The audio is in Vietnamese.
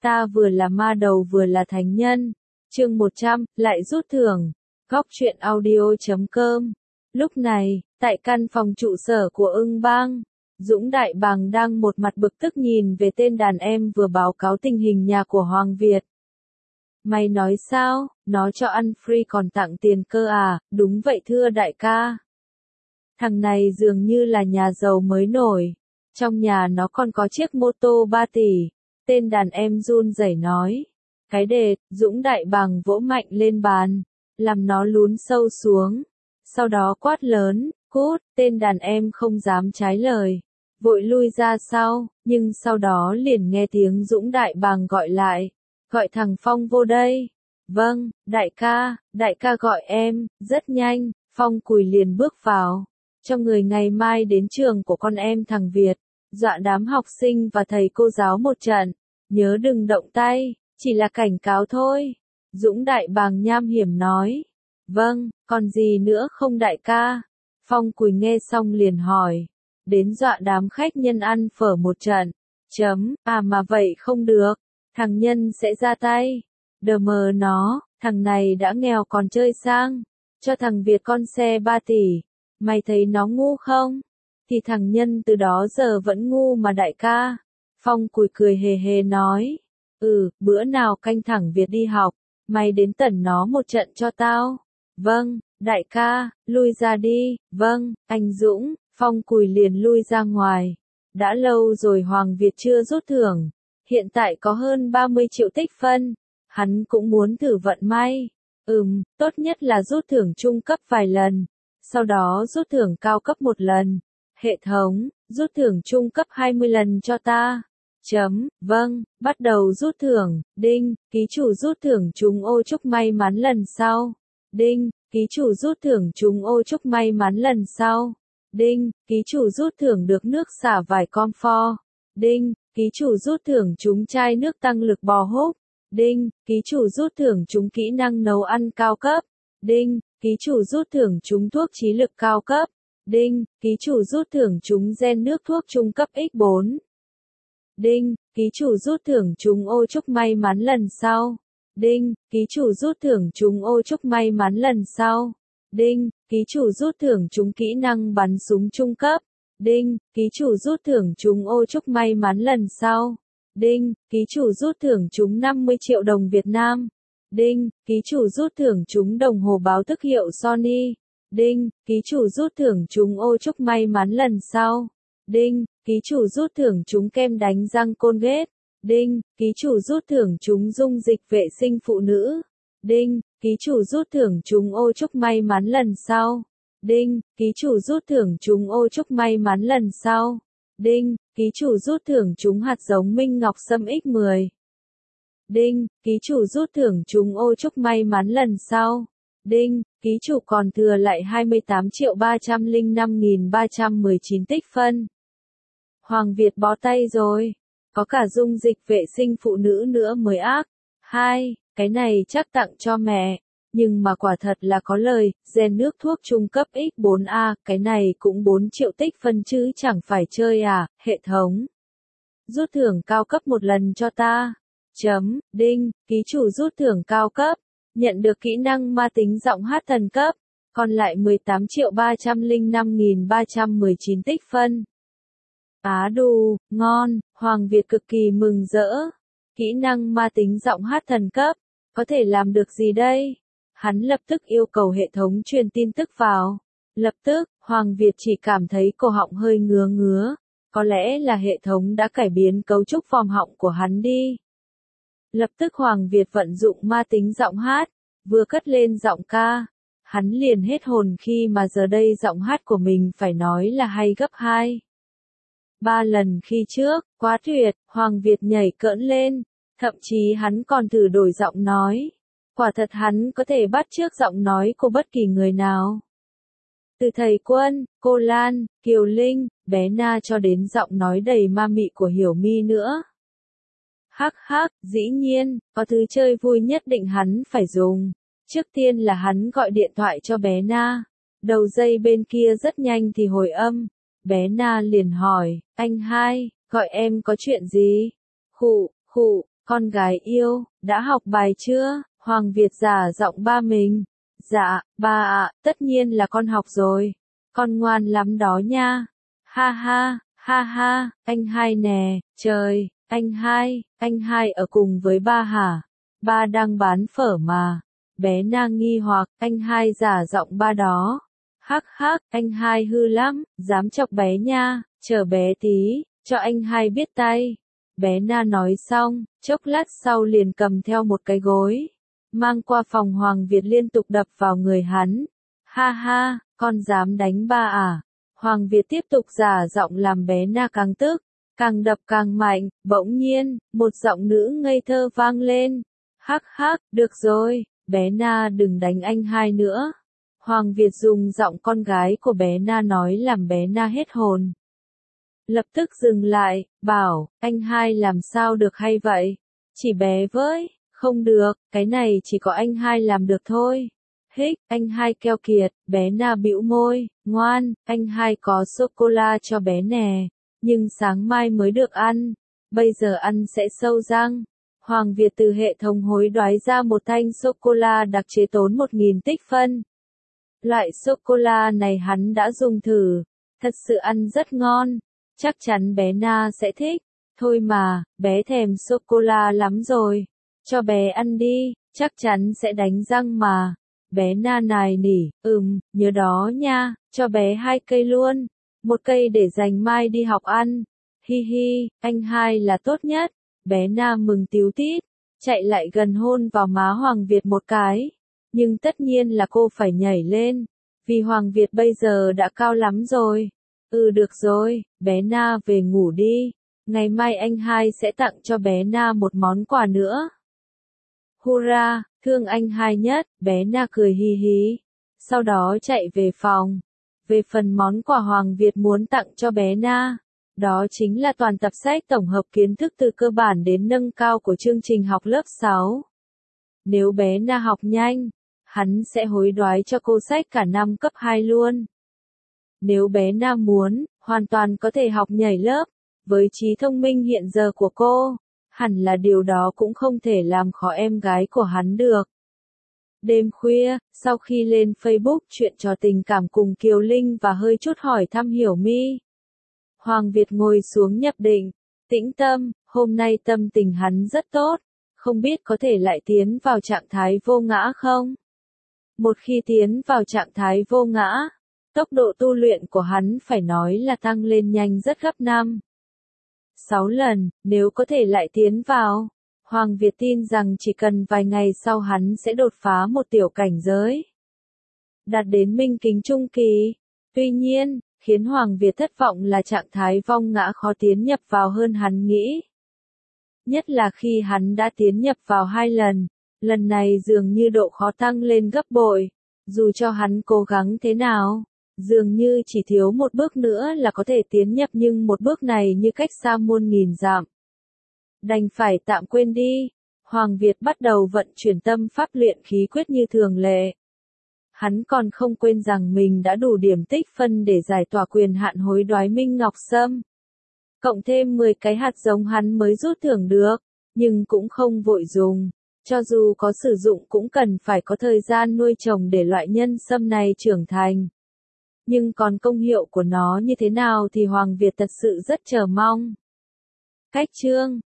Ta vừa là ma đầu vừa là thánh nhân. Chương 100, lại rút thưởng. Góc truyện audio.com. Lúc này, tại căn phòng trụ sở của Ưng Bang, Dũng Đại Bàng đang một mặt bực tức nhìn về tên đàn em vừa báo cáo tình hình nhà của Hoàng Việt. Mày nói sao, nó cho ăn free còn tặng tiền cơ à? Đúng vậy thưa đại ca. Thằng này dường như là nhà giàu mới nổi. Trong nhà nó còn có chiếc mô tô 3 tỷ. Tên đàn em run rẩy nói. Cái đệt, Dũng Đại Bàng vỗ mạnh lên bàn, làm nó lún sâu xuống. Sau đó quát lớn, cút, tên đàn em không dám trái lời, vội lui ra sau, nhưng sau đó liền nghe tiếng Dũng Đại Bàng gọi lại. Gọi thằng Phong vô đây. Vâng, đại ca gọi em. Rất nhanh, Phong cùi liền bước vào. Cho người ngày mai đến trường của con em thằng Việt, dọa đám học sinh và thầy cô giáo một trận. Nhớ đừng động tay, chỉ là cảnh cáo thôi. Dũng Đại Bàng nham hiểm nói. Vâng, còn gì nữa không đại ca? Phong cùi nghe xong liền hỏi. Đến dọa đám khách nhân ăn phở một trận. À mà vậy không được. Thằng Nhân sẽ ra tay. Đờ mờ nó, thằng này đã nghèo còn chơi sang. Cho thằng Việt con xe 3 tỷ. Mày thấy nó ngu không? Thì thằng Nhân từ đó giờ vẫn ngu mà đại ca. Phong cùi cười hề hề nói. Bữa nào canh thẳng Việt đi học, mày đến tẩn nó một trận cho tao. Vâng, đại ca, lui ra đi. Vâng, anh Dũng. Phong cùi liền lui ra ngoài. Đã lâu rồi Hoàng Việt chưa rút thưởng. Hiện tại có hơn 30 triệu tích phân. Hắn cũng muốn thử vận may. Tốt nhất là rút thưởng trung cấp vài lần. Sau đó rút thưởng cao cấp một lần. Hệ thống, rút thưởng trung cấp 20 lần cho ta. Vâng, bắt đầu rút thưởng. Đinh, ký chủ rút thưởng trúng ô chúc may mắn lần sau. Đinh, ký chủ rút thưởng trúng ô chúc may mắn lần sau. Đinh, ký chủ rút thưởng được nước xả vải comfort. Đinh, ký chủ rút thưởng trúng chai nước tăng lực bò húc. Đinh, ký chủ rút thưởng trúng kỹ năng nấu ăn cao cấp. Đinh, ký chủ rút thưởng trúng thuốc trí lực cao cấp. Đinh, ký chủ rút thưởng trúng gen nước thuốc trung cấp X4. Đinh, ký chủ rút thưởng trúng ô chúc may mắn lần sau. Đinh, ký chủ rút thưởng trúng ô chúc may mắn lần sau. Đinh, ký chủ rút thưởng trúng kỹ năng bắn súng trung cấp. Đinh, ký chủ rút thưởng trúng ô chúc may mắn lần sau. Đinh, ký chủ rút thưởng trúng 50 triệu đồng Việt Nam. Đinh, ký chủ rút thưởng trúng đồng hồ báo thức hiệu Sony. Đinh, ký chủ rút thưởng trúng ô chúc may mắn lần sau. Đinh, ký chủ rút thưởng trúng kem đánh răng Colgate. Đinh, ký chủ rút thưởng trúng dung dịch vệ sinh phụ nữ. Đinh, ký chủ rút thưởng trúng ô chúc may mắn lần sau. Đinh, ký chủ rút thưởng trúng ô chúc may mắn lần sau. Đinh, ký chủ rút thưởng trúng hạt giống Minh Ngọc Sâm X10. Đinh, ký chủ rút thưởng trúng ô chúc may mắn lần sau. Đinh, ký chủ còn thừa lại 28.305.319 tích phân. Hoàng Việt bó tay rồi. Có cả dung dịch vệ sinh phụ nữ nữa mới ác. Cái này chắc tặng cho mẹ. Nhưng mà quả thật là có lời, gen nước thuốc trung cấp X4A, cái này cũng 4 triệu tích phân chứ chẳng phải chơi à, hệ thống. Rút thưởng cao cấp một lần cho ta. Đinh, ký chủ rút thưởng cao cấp. Nhận được kỹ năng ma tính giọng hát thần cấp. Còn lại 18.305.319 tích phân. Á đù, ngon, Hoàng Việt cực kỳ mừng rỡ. Kỹ năng ma tính giọng hát thần cấp. Có thể làm được gì đây? Hắn lập tức yêu cầu hệ thống truyền tin tức vào. Lập tức, Hoàng Việt chỉ cảm thấy cổ họng hơi ngứa ngứa. Có lẽ là hệ thống đã cải biến cấu trúc vòm họng của hắn đi. Lập tức Hoàng Việt vận dụng ma tính giọng hát, vừa cất lên giọng ca. Hắn liền hết hồn khi mà giờ đây giọng hát của mình phải nói là hay gấp 2. 3 lần khi trước, quá tuyệt, Hoàng Việt nhảy cỡn lên. Thậm chí hắn còn thử đổi giọng nói. Quả thật hắn có thể bắt chước giọng nói của bất kỳ người nào. Từ thầy Quân, cô Lan, Kiều Linh, bé Na cho đến giọng nói đầy ma mị của Hiểu My nữa. Dĩ nhiên, có thứ chơi vui nhất định hắn phải dùng. Trước tiên là hắn gọi điện thoại cho bé Na. Đầu dây bên kia rất nhanh thì hồi âm. Bé Na liền hỏi, anh hai, gọi em có chuyện gì? Khụ, Con gái yêu, đã học bài chưa? Hoàng Việt giả giọng ba mình. Dạ, ba ạ, tất nhiên là con học rồi. Con ngoan lắm đó nha. Ha ha, anh hai nè, trời, anh hai ở cùng với ba hả? Ba đang bán phở mà. Bé Na nghi hoặc, anh hai giả giọng ba đó. Hắc, anh hai hư lắm, dám chọc bé nha, chờ bé tí, cho anh hai biết tay. Bé Na nói xong, chốc lát sau liền cầm theo một cái gối, mang qua phòng Hoàng Việt liên tục đập vào người hắn. Ha, con dám đánh ba à? Hoàng Việt tiếp tục giả giọng làm bé Na càng tức, càng đập càng mạnh, bỗng nhiên, một giọng nữ ngây thơ vang lên. Hắc, được rồi, bé Na đừng đánh anh hai nữa. Hoàng Việt dùng giọng con gái của bé Na nói làm bé Na hết hồn. Lập tức dừng lại, bảo, anh hai làm sao được hay vậy? Chỉ bé với, không được, cái này chỉ có anh hai làm được thôi. Hích, anh hai keo kiệt, bé Na bĩu môi, ngoan, anh hai có sô-cô-la cho bé nè, nhưng sáng mai mới được ăn, bây giờ ăn sẽ sâu răng. Hoàng Việt từ hệ thống hối đoái ra một thanh sô-cô-la đặc chế tốn 1.000 tích phân. Loại sô-cô-la này hắn đã dùng thử, thật sự ăn rất ngon, chắc chắn bé Na sẽ thích. Thôi mà, bé thèm sô-cô-la lắm rồi, cho bé ăn đi, chắc chắn sẽ đánh răng mà. Bé Na nài nỉ, nhớ đó nha, cho bé 2 cây luôn, một cây để dành mai đi học ăn. Hi, anh hai là tốt nhất. Bé Na mừng tíu tít, chạy lại gần hôn vào má Hoàng Việt một cái. Nhưng tất nhiên là cô phải nhảy lên, vì Hoàng Việt bây giờ đã cao lắm rồi. Được rồi, bé Na về ngủ đi, ngày mai anh hai sẽ tặng cho bé Na một món quà nữa. Hurra, thương anh hai nhất, bé Na cười hì hí, sau đó chạy về phòng. Về phần món quà Hoàng Việt muốn tặng cho bé Na, đó chính là toàn tập sách tổng hợp kiến thức từ cơ bản đến nâng cao của chương trình học lớp 6. Nếu bé Na học nhanh, hắn sẽ hối đoái cho cô sách cả năm cấp 2 luôn. Nếu bé Na muốn, hoàn toàn có thể học nhảy lớp, với trí thông minh hiện giờ của cô, hẳn là điều đó cũng không thể làm khó em gái của hắn được. Đêm khuya, sau khi lên Facebook chuyện trò tình cảm cùng Kiều Linh và hơi chút hỏi thăm Hiểu My, Hoàng Việt ngồi xuống nhập định, tĩnh tâm, hôm nay tâm tình hắn rất tốt, không biết có thể lại tiến vào trạng thái vô ngã không? Một khi tiến vào trạng thái vô ngã, tốc độ tu luyện của hắn phải nói là tăng lên nhanh rất gấp 5-6 lần, nếu có thể lại tiến vào. Hoàng Việt tin rằng chỉ cần vài ngày sau hắn sẽ đột phá một tiểu cảnh giới, đạt đến minh kính trung kỳ. Tuy nhiên, khiến Hoàng Việt thất vọng là trạng thái vong ngã khó tiến nhập vào hơn hắn nghĩ. Nhất là khi hắn đã tiến nhập vào 2 lần, lần này dường như độ khó tăng lên gấp bội, dù cho hắn cố gắng thế nào, dường như chỉ thiếu một bước nữa là có thể tiến nhập nhưng một bước này như cách xa muôn nghìn dặm. Đành phải tạm quên đi, Hoàng Việt bắt đầu vận chuyển tâm pháp luyện khí quyết như thường lệ. Hắn còn không quên rằng mình đã đủ điểm tích phân để giải tỏa quyền hạn hối đoái Minh Ngọc Sâm. Cộng thêm 10 cái hạt giống hắn mới rút thưởng được, nhưng cũng không vội dùng. Cho dù có sử dụng cũng cần phải có thời gian nuôi trồng để loại nhân sâm này trưởng thành. Nhưng còn công hiệu của nó như thế nào thì Hoàng Việt thật sự rất chờ mong. Cách chương